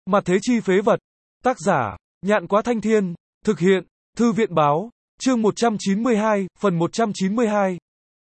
Mặt thế chi phế vật. Tác giả, Nhạn Quá Thanh Thiên. Thực hiện, Thư viện Báo. Chương 192, phần 192.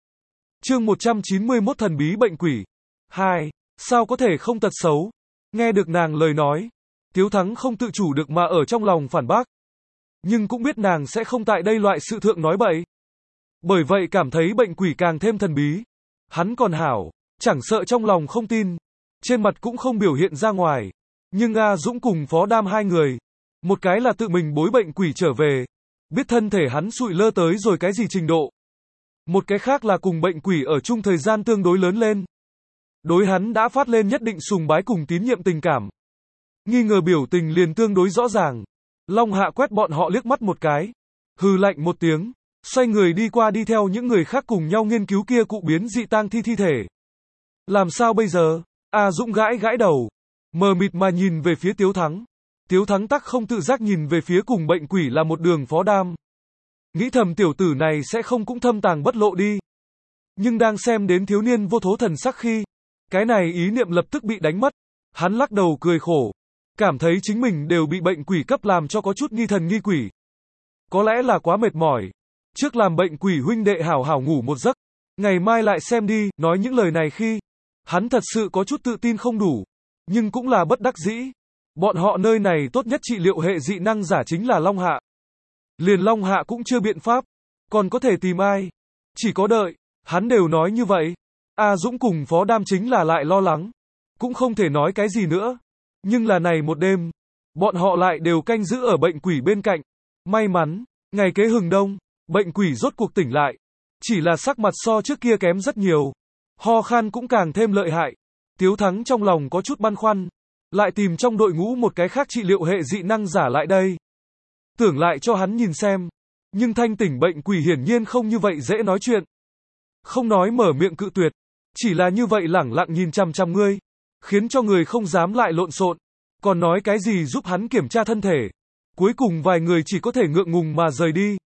Chương 191 Thần bí bệnh quỷ. 2. Sao có thể không tật xấu? Nghe được nàng lời nói, Tiếu Thắng không tự chủ được mà ở trong lòng phản bác. Nhưng cũng biết nàng sẽ không tại đây loại sự thượng nói bậy. Bởi vậy cảm thấy bệnh quỷ càng thêm thần bí. Hắn còn hảo, chẳng sợ trong lòng không tin, trên mặt cũng không biểu hiện ra ngoài. Nhưng A Dũng cùng Phó Đam hai người, một cái là tự mình bối bệnh quỷ trở về, biết thân thể hắn sụi lơ tới rồi cái gì trình độ. Một cái khác là cùng bệnh quỷ ở chung thời gian tương đối lớn lên. Đối hắn đã phát lên nhất định sùng bái cùng tín nhiệm tình cảm. Nghi ngờ biểu tình liền tương đối rõ ràng. Long Hạ quét bọn họ liếc mắt một cái, hừ lạnh một tiếng, xoay người đi qua đi theo những người khác cùng nhau nghiên cứu kia cụ biến dị tang thi thi thể. Làm sao bây giờ? A Dũng gãi gãi đầu, mờ mịt mà nhìn về phía Tiếu Thắng. Tiếu Thắng tắc không tự giác nhìn về phía cùng bệnh quỷ là một đường Phó Đam. Nghĩ thầm tiểu tử này sẽ không cũng thâm tàng bất lộ đi. Nhưng đang xem đến thiếu niên vô thố thần sắc khi, cái này ý niệm lập tức bị đánh mất. Hắn lắc đầu cười khổ, cảm thấy chính mình đều bị bệnh quỷ cấp làm cho có chút nghi thần nghi quỷ. Có lẽ là quá mệt mỏi. Trước làm bệnh quỷ huynh đệ hảo hảo ngủ một giấc, ngày mai lại xem đi. Nói những lời này khi, hắn thật sự có chút tự tin không đủ, nhưng cũng là bất đắc dĩ. Bọn họ nơi này tốt nhất trị liệu hệ dị năng giả chính là Long Hạ. Liền Long Hạ cũng chưa biện pháp, còn có thể tìm ai? Chỉ có đợi. Hắn đều nói như vậy. A Dũng cùng Phó Đam chính là lại lo lắng, cũng không thể nói cái gì nữa. Nhưng là này một đêm, bọn họ lại đều canh giữ ở bệnh quỷ bên cạnh. May mắn, ngày kế hừng đông, bệnh quỷ rốt cuộc tỉnh lại. Chỉ là sắc mặt so trước kia kém rất nhiều. Ho khan cũng càng thêm lợi hại. Tiếu Thắng trong lòng có chút băn khoăn, lại tìm trong đội ngũ một cái khác trị liệu hệ dị năng giả lại đây. Tưởng lại cho hắn nhìn xem. Nhưng thanh tỉnh bệnh quỷ hiển nhiên không như vậy dễ nói chuyện. Không nói mở miệng cự tuyệt, chỉ là như vậy lẳng lặng nhìn chằm chằm ngươi, khiến cho người không dám lại lộn xộn. Còn nói cái gì giúp hắn kiểm tra thân thể. Cuối cùng vài người chỉ có thể ngượng ngùng mà rời đi.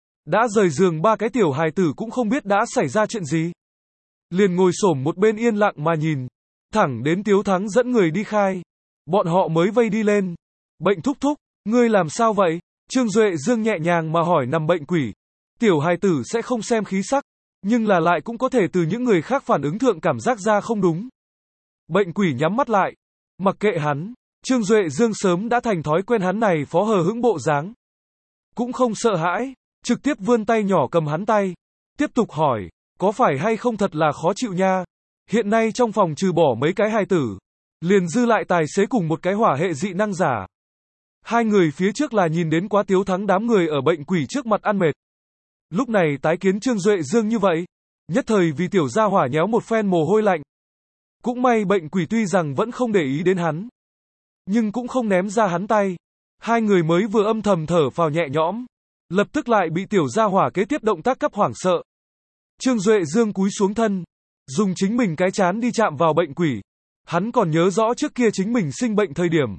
Đã rời giường ba cái tiểu hài tử cũng không biết đã xảy ra chuyện gì. Liền ngồi xổm một bên yên lặng mà nhìn, thẳng đến Tiếu Thắng dẫn người đi khai. Bọn họ mới vây đi lên. Bệnh thúc thúc, ngươi làm sao vậy? Trương Duệ Dương nhẹ nhàng mà hỏi nằm bệnh quỷ. Tiểu hài tử sẽ không xem khí sắc, nhưng là lại cũng có thể từ những người khác phản ứng thượng cảm giác ra không đúng. Bệnh quỷ nhắm mắt lại, mặc kệ hắn. Trương Duệ Dương sớm đã thành thói quen hắn này phó hờ hững bộ dáng. Cũng không sợ hãi, trực tiếp vươn tay nhỏ cầm hắn tay. Tiếp tục hỏi, có phải hay không thật là khó chịu nha? Hiện nay trong phòng trừ bỏ mấy cái hài tử, liền dư lại tài xế cùng một cái hỏa hệ dị năng giả. Hai người phía trước là nhìn đến quá Tiếu Thắng đám người ở bệnh quỷ trước mặt ăn mệt. Lúc này tái kiến Trương Duệ Dương như vậy, nhất thời vì tiểu gia hỏa nhéo một phen mồ hôi lạnh. Cũng may bệnh quỷ tuy rằng vẫn không để ý đến hắn, nhưng cũng không ném ra hắn tay. Hai người mới vừa âm thầm thở phào nhẹ nhõm, lập tức lại bị tiểu gia hỏa kế tiếp động tác cấp hoảng sợ. Trương Duệ Dương cúi xuống thân, dùng chính mình cái chán đi chạm vào bệnh quỷ. Hắn còn nhớ rõ trước kia chính mình sinh bệnh thời điểm,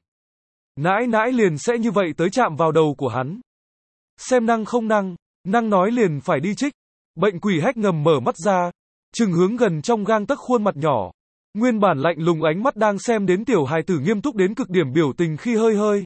nãi nãi liền sẽ như vậy tới chạm vào đầu của hắn. Xem năng không năng, năng nói liền phải đi trích. Bệnh quỷ hách ngầm mở mắt ra, trừng hướng gần trong gang tấc khuôn mặt nhỏ. Nguyên bản lạnh lùng ánh mắt đang xem đến tiểu hài tử nghiêm túc đến cực điểm biểu tình khi hơi hơi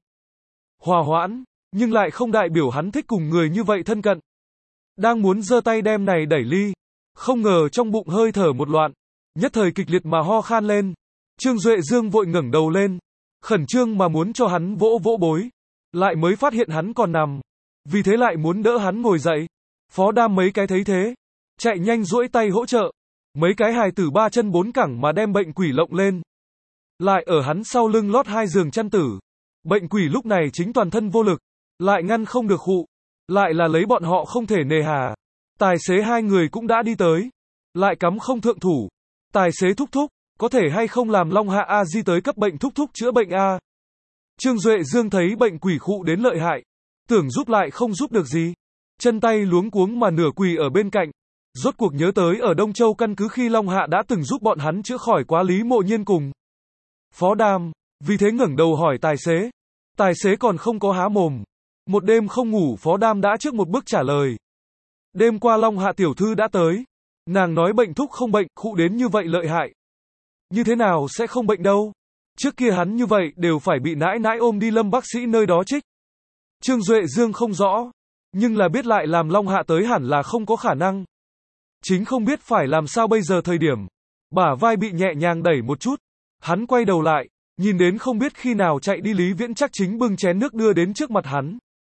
hòa hoãn, nhưng lại không đại biểu hắn thích cùng người như vậy thân cận. Đang muốn giơ tay đem này đẩy ly, không ngờ trong bụng hơi thở một loạn, nhất thời kịch liệt mà ho khan lên. Trương Duệ Dương vội ngẩng đầu lên, khẩn trương mà muốn cho hắn vỗ vỗ bối, lại mới phát hiện hắn còn nằm, vì thế lại muốn đỡ hắn ngồi dậy. Phó Đam mấy cái thấy thế, chạy nhanh duỗi tay hỗ trợ. Mấy cái hài tử ba chân bốn cẳng mà đem bệnh quỷ lộng lên. Lại ở hắn sau lưng lót hai giường chăn tử. Bệnh quỷ lúc này chính toàn thân vô lực, lại ngăn không được khụ, lại là lấy bọn họ không thể nề hà. Tài xế hai người cũng đã đi tới, lại cắm không thượng thủ. Tài xế thúc thúc, có thể hay không làm Long Hạ A Di tới cấp bệnh thúc thúc chữa bệnh a? Trương Duệ Dương thấy bệnh quỷ khụ đến lợi hại, tưởng giúp lại không giúp được gì, chân tay luống cuống mà nửa quỳ ở bên cạnh. Rốt cuộc nhớ tới ở Đông Châu căn cứ khi Long Hạ đã từng giúp bọn hắn chữa khỏi quá Lý Mộ Nhiên cùng Phó Đam, vì thế ngẩng đầu hỏi tài xế. Tài xế còn không có há mồm. Một đêm không ngủ Phó Đam đã trước một bước trả lời. Đêm qua Long Hạ tiểu thư đã tới. Nàng nói bệnh thúc không bệnh, khụ đến như vậy lợi hại. Như thế nào sẽ không bệnh đâu? Trước kia hắn như vậy đều phải bị nãi nãi ôm đi Lâm bác sĩ nơi đó trích. Trương Duệ Dương không rõ, nhưng là biết lại làm Long Hạ tới hẳn là không có khả năng. Chính không biết phải làm sao bây giờ thời điểm. Bả vai bị nhẹ nhàng đẩy một chút. Hắn quay đầu lại, nhìn đến không biết khi nào chạy đi Lý Viễn chắc chính bưng chén nước đưa đến trước mặt hắn.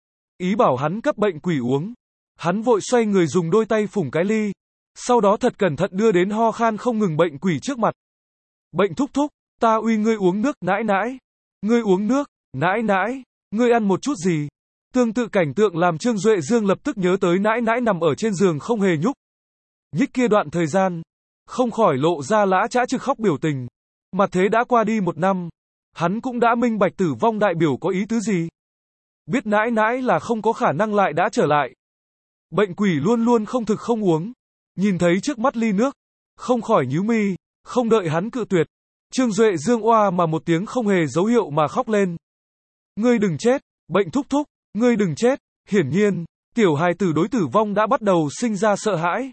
Ý bảo hắn cấp bệnh quỷ uống. Hắn vội xoay người dùng đôi tay phủng cái ly. Sau đó thật cẩn thận đưa đến ho khan không ngừng bệnh quỷ trước mặt. Bệnh thúc thúc, ta uy ngươi uống nước, nãi nãi. Ngươi uống nước, nãi nãi. Ngươi ăn một chút gì? Tương tự cảnh tượng làm Trương Duệ Dương lập tức nhớ tới nãi nãi nằm ở trên giường không hề nhúc nhích kia đoạn thời gian. Không khỏi lộ ra lã chã trực khóc biểu tình. Mà thế đã qua đi 1 năm. Hắn cũng đã minh bạch tử vong đại biểu có ý tứ gì. Biết nãi nãi là không có khả năng lại đã trở lại. Bệnh quỷ luôn luôn không thực không uống. Nhìn thấy trước mắt ly nước. Không khỏi nhíu mi. Không đợi hắn cự tuyệt. Trương Duệ Dương oa mà một tiếng không hề dấu hiệu mà khóc lên. Ngươi đừng chết, bệnh thúc thúc, ngươi đừng chết. Hiển nhiên, tiểu hài tử đối tử vong đã bắt đầu sinh ra sợ hãi.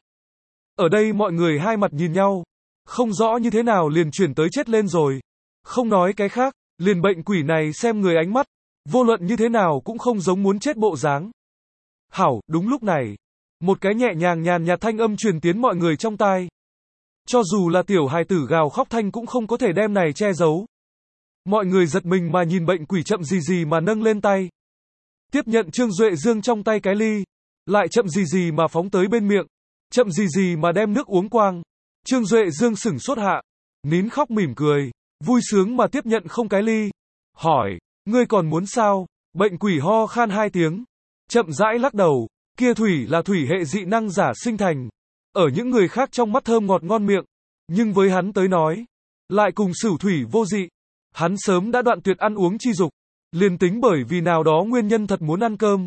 Ở đây mọi người hai mặt nhìn nhau. Không rõ như thế nào liền chuyển tới chết lên rồi. Không nói cái khác, liền bệnh quỷ này xem người ánh mắt. Vô luận như thế nào cũng không giống muốn chết bộ dáng. Hảo, đúng lúc này. Một cái nhẹ nhàng nhàn nhạt thanh âm truyền tiến mọi người trong tai. Cho dù là tiểu hài tử gào khóc thanh cũng không có thể đem này che giấu. Mọi người giật mình mà nhìn bệnh quỷ chậm gì gì mà nâng lên tay. Tiếp nhận Trương Duệ Dương trong tay cái ly. Lại chậm gì gì mà phóng tới bên miệng. Chậm gì gì mà đem nước uống quang. Trương Duệ Dương sửng sốt hạ. Nín khóc mỉm cười. Vui sướng mà tiếp nhận không cái ly. Hỏi, ngươi còn muốn sao? Bệnh quỷ ho khan 2 tiếng. Chậm rãi lắc đầu. Kia thủy là thủy hệ dị năng giả sinh thành. Ở những người khác trong mắt thơm ngọt ngon miệng. Nhưng với hắn tới nói. Lại cùng sửu thủy vô dị. Hắn sớm đã đoạn tuyệt ăn uống chi dục. Liền tính bởi vì nào đó nguyên nhân thật muốn ăn cơm.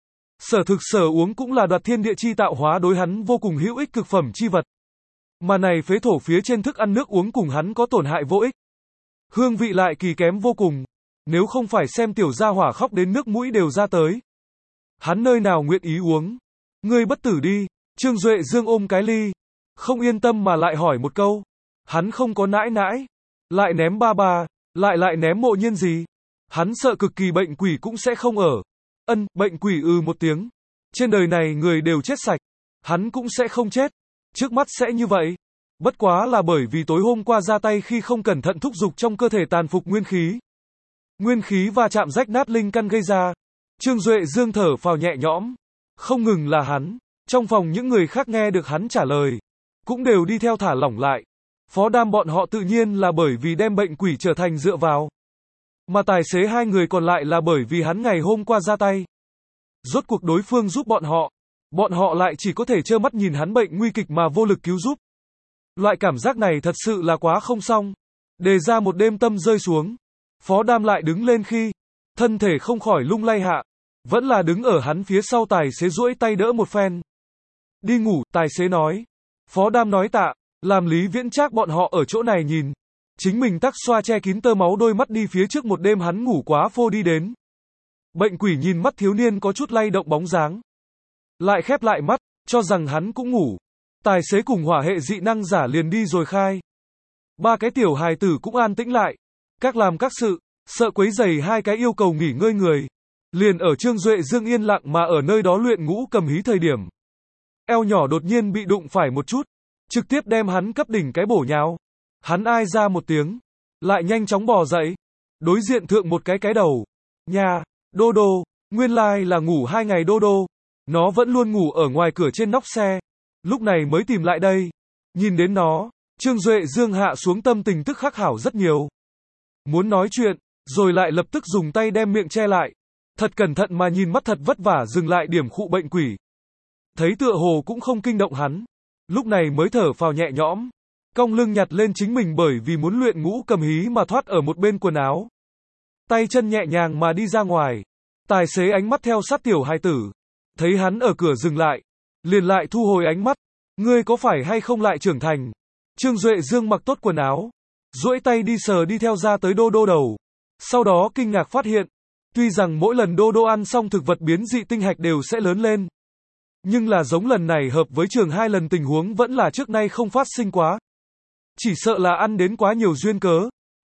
Sở thực sở uống cũng là đoạt thiên địa chi tạo hóa đối hắn vô cùng hữu ích cực phẩm chi vật. Mà này phế thổ phía trên thức ăn nước uống cùng hắn có tổn hại vô ích. Hương vị lại kỳ kém vô cùng. Nếu không phải xem tiểu gia hỏa khóc đến nước mũi đều ra tới. Hắn nơi nào nguyện ý uống. Ngươi bất tử đi. Trương Duệ Dương ôm cái ly. Không yên tâm mà lại hỏi một câu. Hắn không có nãi nãi. Lại ném ba ba. Lại ném mộ nhiên gì. Hắn sợ cực kỳ bệnh quỷ cũng sẽ không ở. Bệnh quỷ một tiếng. Trên đời này người đều chết sạch. Hắn cũng sẽ không chết. Trước mắt sẽ như vậy. Bất quá là bởi vì tối hôm qua ra tay khi không cẩn thận thúc dục trong cơ thể tàn phục nguyên khí. Nguyên khí và chạm rách nát linh căn gây ra. Trương Duệ Dương thở phào nhẹ nhõm. Không ngừng là hắn. Trong phòng những người khác nghe được hắn trả lời. Cũng đều đi theo thả lỏng lại. Phó Đam bọn họ tự nhiên là bởi vì đem bệnh quỷ trở thành dựa vào. Mà tài xế 2 người còn lại là bởi vì hắn ngày hôm qua ra tay. Rốt cuộc đối phương giúp bọn họ. Bọn họ lại chỉ có thể trơ mắt nhìn hắn bệnh nguy kịch mà vô lực cứu giúp. Loại cảm giác này thật sự là quá không xong. Đề ra một đêm tâm rơi xuống. Phó Đam lại đứng lên khi. Thân thể không khỏi lung lay hạ. Vẫn là đứng ở hắn phía sau tài xế duỗi tay đỡ một phen. Đi ngủ, tài xế nói. Phó Đam nói tạ. Làm Lý Viễn Trác bọn họ ở chỗ này nhìn. Chính mình tắc xoa che kín tơ máu đôi mắt đi phía trước một đêm hắn ngủ quá phô đi đến. Bệnh quỷ nhìn mắt thiếu niên có chút lay động bóng dáng. Lại khép lại mắt, cho rằng hắn cũng ngủ. Tài xế cùng hỏa hệ dị năng giả liền đi rồi khai. 3 cái tiểu hài tử cũng an tĩnh lại. Các làm các sự, sợ quấy rầy 2 cái yêu cầu nghỉ ngơi người. Liền ở Trương Duệ Dương yên lặng mà ở nơi đó luyện ngũ cầm hí thời điểm. Eo nhỏ đột nhiên bị đụng phải một chút. Trực tiếp đem hắn cấp đỉnh cái bổ nhào. Hắn ai ra một tiếng. Lại nhanh chóng bò dậy. Đối diện thượng một cái đầu. Nhà, Đô Đô. Nguyên lai là ngủ 2 ngày Đô Đô. Nó vẫn luôn ngủ ở ngoài cửa trên nóc xe. Lúc này mới tìm lại đây. Nhìn đến nó. Trương Duệ Dương hạ xuống tâm tình tức khắc hảo rất nhiều. Muốn nói chuyện. Rồi lại lập tức dùng tay đem miệng che lại. Thật cẩn thận mà nhìn mắt thật vất vả dừng lại điểm khụ bệnh quỷ. Thấy tựa hồ cũng không kinh động hắn. Lúc này mới thở phào nhẹ nhõm. Cong lưng nhặt lên chính mình bởi vì muốn luyện ngũ cầm hí mà thoát ở một bên quần áo. Tay chân nhẹ nhàng mà đi ra ngoài. Tài xế ánh mắt theo sát tiểu hài tử. Thấy hắn ở cửa dừng lại. Liền lại thu hồi ánh mắt. Ngươi có phải hay không lại trưởng thành? Trương Duệ Dương mặc tốt quần áo. Duỗi tay đi sờ đi theo ra tới Đô Đô đầu. Sau đó kinh ngạc phát hiện. Tuy rằng mỗi lần Đô Đô ăn xong thực vật biến dị tinh hạch đều sẽ lớn lên. Nhưng là giống lần này hợp với trường 2 lần tình huống vẫn là trước nay không phát sinh quá. Chỉ sợ là ăn đến quá nhiều duyên cớ.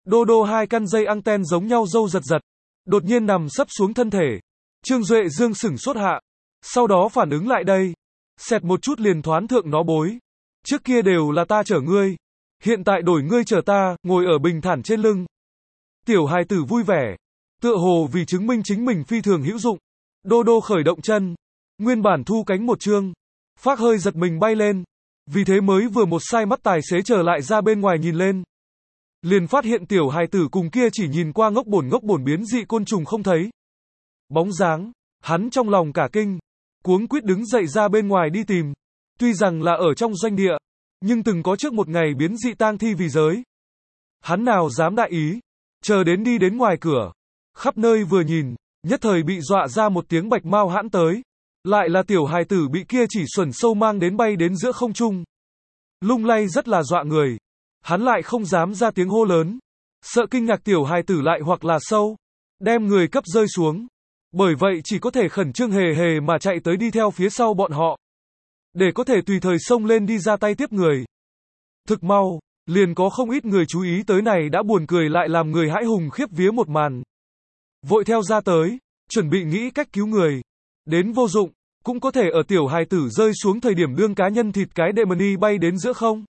Đô đô hai căn dây anten giống nhau râu giật giật. Đột nhiên nằm sấp xuống thân thể. Trương Duệ Dương sửng sốt hạ. Sau đó phản ứng lại đây. Xẹt một chút liền thoán thượng nó bối. Trước kia đều là ta chở ngươi. Hiện tại đổi ngươi chở ta, ngồi ở bình thản trên lưng. Tiểu hài tử vui vẻ. Tựa hồ vì chứng minh chính mình phi thường hữu dụng. Đô đô khởi động chân. Nguyên bản thu cánh một chương. Phác hơi giật mình bay lên. Vì thế mới vừa một sai mắt tài xế trở lại ra bên ngoài nhìn lên. Liền phát hiện tiểu hài tử cùng kia chỉ nhìn qua ngốc bổn biến dị côn trùng không thấy. Bóng dáng, hắn trong lòng cả kinh. Cuống quýt đứng dậy ra bên ngoài đi tìm. Tuy rằng là ở trong doanh địa, nhưng từng có trước một ngày biến dị tang thi vì giới. Hắn nào dám đại ý, chờ đến đi đến ngoài cửa. Khắp nơi vừa nhìn, nhất thời bị dọa ra một tiếng bạch mau hãn tới. Lại là tiểu hài tử bị kia chỉ xuẩn sâu mang đến bay đến giữa không trung. Lung lay rất là dọa người. Hắn lại không dám ra tiếng hô lớn. Sợ kinh ngạc tiểu hài tử lại hoặc là sâu. Đem người cấp rơi xuống. Bởi vậy chỉ có thể khẩn trương hề hề mà chạy tới đi theo phía sau bọn họ. Để có thể tùy thời xông lên đi ra tay tiếp người. Thực mau, liền có không ít người chú ý tới này đã buồn cười lại làm người hãi hùng khiếp vía một màn. Vội theo ra tới, chuẩn bị nghĩ cách cứu người. Đến vô dụng, cũng có thể ở tiểu hài tử rơi xuống thời điểm đương cá nhân thịt cái đệ mani bay đến giữa không.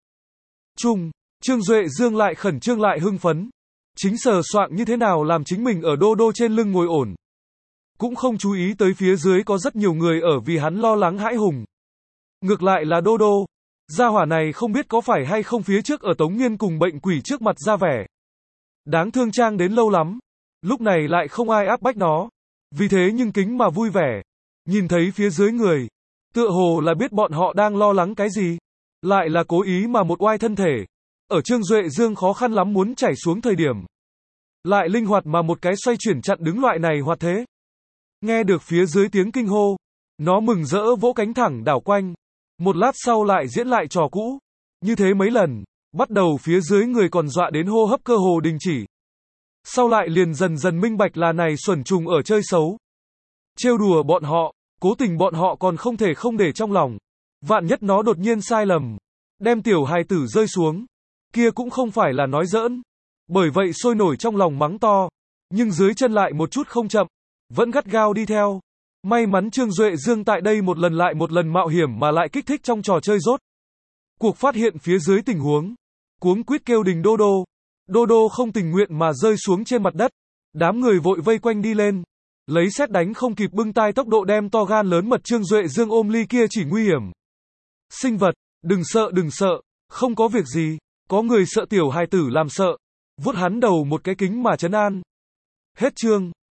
Trương Duệ Dương lại khẩn trương lại hưng phấn. Chính sờ soạng như thế nào làm chính mình ở đô đô trên lưng ngồi ổn. Cũng không chú ý tới phía dưới có rất nhiều người ở vì hắn lo lắng hãi hùng. Ngược lại là đô đô. Gia hỏa này không biết có phải hay không phía trước ở Tống Nghiên cùng bệnh quỷ trước mặt ra vẻ. Đáng thương trang đến lâu lắm. Lúc này lại không ai áp bách nó. Vì thế nhưng kính mà vui vẻ. Nhìn thấy phía dưới người. Tựa hồ là biết bọn họ đang lo lắng cái gì. Lại là cố ý mà một oai thân thể. Ở Trương Duệ Dương khó khăn lắm muốn chảy xuống thời điểm. Lại linh hoạt mà một cái xoay chuyển chặn đứng loại này hoạt thế. Nghe được phía dưới tiếng kinh hô. Nó mừng rỡ vỗ cánh thẳng đảo quanh. Một lát sau lại diễn lại trò cũ. Như thế mấy lần. Bắt đầu phía dưới người còn dọa đến hô hấp cơ hồ đình chỉ. Sau lại liền dần dần minh bạch là này xuẩn trùng ở chơi xấu. Trêu đùa bọn họ. Cố tình bọn họ còn không thể không để trong lòng. Vạn nhất nó đột nhiên sai lầm. Đem tiểu hài tử rơi xuống. Kia cũng không phải là nói giỡn. Bởi vậy sôi nổi trong lòng mắng to. Nhưng dưới chân lại một chút không chậm. Vẫn gắt gao đi theo. May mắn Trương Duệ Dương tại đây một lần mạo hiểm mà lại kích thích trong trò chơi rốt. Cuộc phát hiện phía dưới tình huống. Cuống quýt kêu đình đô đô. Đô đô không tình nguyện mà rơi xuống trên mặt đất. Đám người vội vây quanh đi lên. Lấy sét đánh không kịp bưng tai tốc độ đem to gan lớn mật Trương Duệ Dương ôm ly kia chỉ nguy hiểm. Sinh vật, đừng sợ, không có việc gì. Có người sợ tiểu hài tử làm sợ. Vuốt hắn đầu một cái kính mà trấn an. Hết chương.